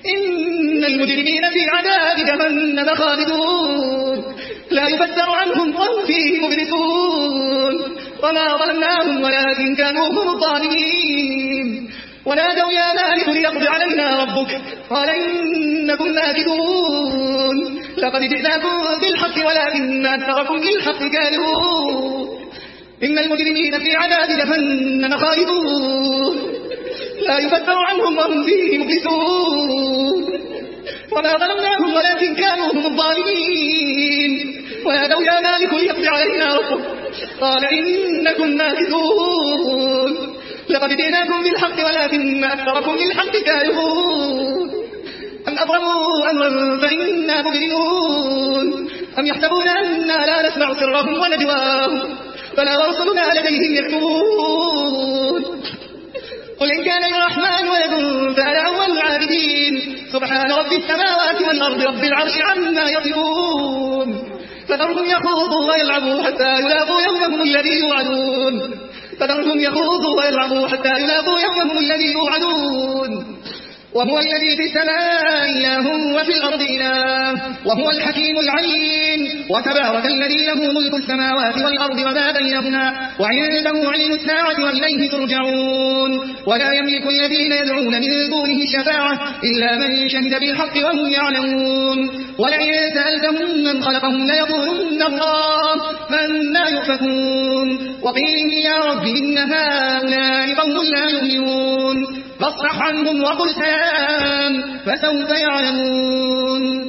إن المجرمين في عذاب جهنم خالدون لا يفتر عنهم وهم فيه مبلسون وما ظلمناهم ولكن كانوا هم الظالمين ونادوا يا مالك ليقضي علينا ربك قال إنكم ماكثون لقد جئناكم بالحق ولكن أكثركم للحق كارهون إن المجرمين في عذاب جهنم خالدون لا يفتر عنهم وهم فيه مبلسون وما ظلمناهم ولكن كانوا هم الظالمين ونادوا يا مالك ليقضي علينا ربك قال إنكم ماكثون لقد جئناكم بالحق ولكن أكثركم للحق كارهون أم أبرموا أمرا فإنا مبرمون أم يحسبون أنا لا نسمع سرهم ونجواهم فلا ورسلنا لديهم يكتبون قل إن كان للرحمن ولد فأنا أول العابدين سبحان رب السماوات والأرض رب العرش عما يصفون فذرهم يخوضوا ويلعبوا حتى يلاقوا يومهم الذي يوعدون فذرهم يخوضوا ويلعبوا حتى يلاقوا يومهم الذي يوعدون وهو الذي في السماء إله وفي الأرض إله وهو الحكيم العليم وتبارك الذي له ملك السماوات والأرض وما بينهما وعنده علم الساعة وإليه ترجعون ولا يملك الذين يدعون من دونه الشفاعة إلا من شهد بالحق وهم يعلمون ولئن سألتهم من خلقهم ليقولن الله فأنى يؤفكون وقيل يا رب إن هؤلاء قوم لا يؤمنون فاصفح عنهم وقل سلام فسوف يعلمون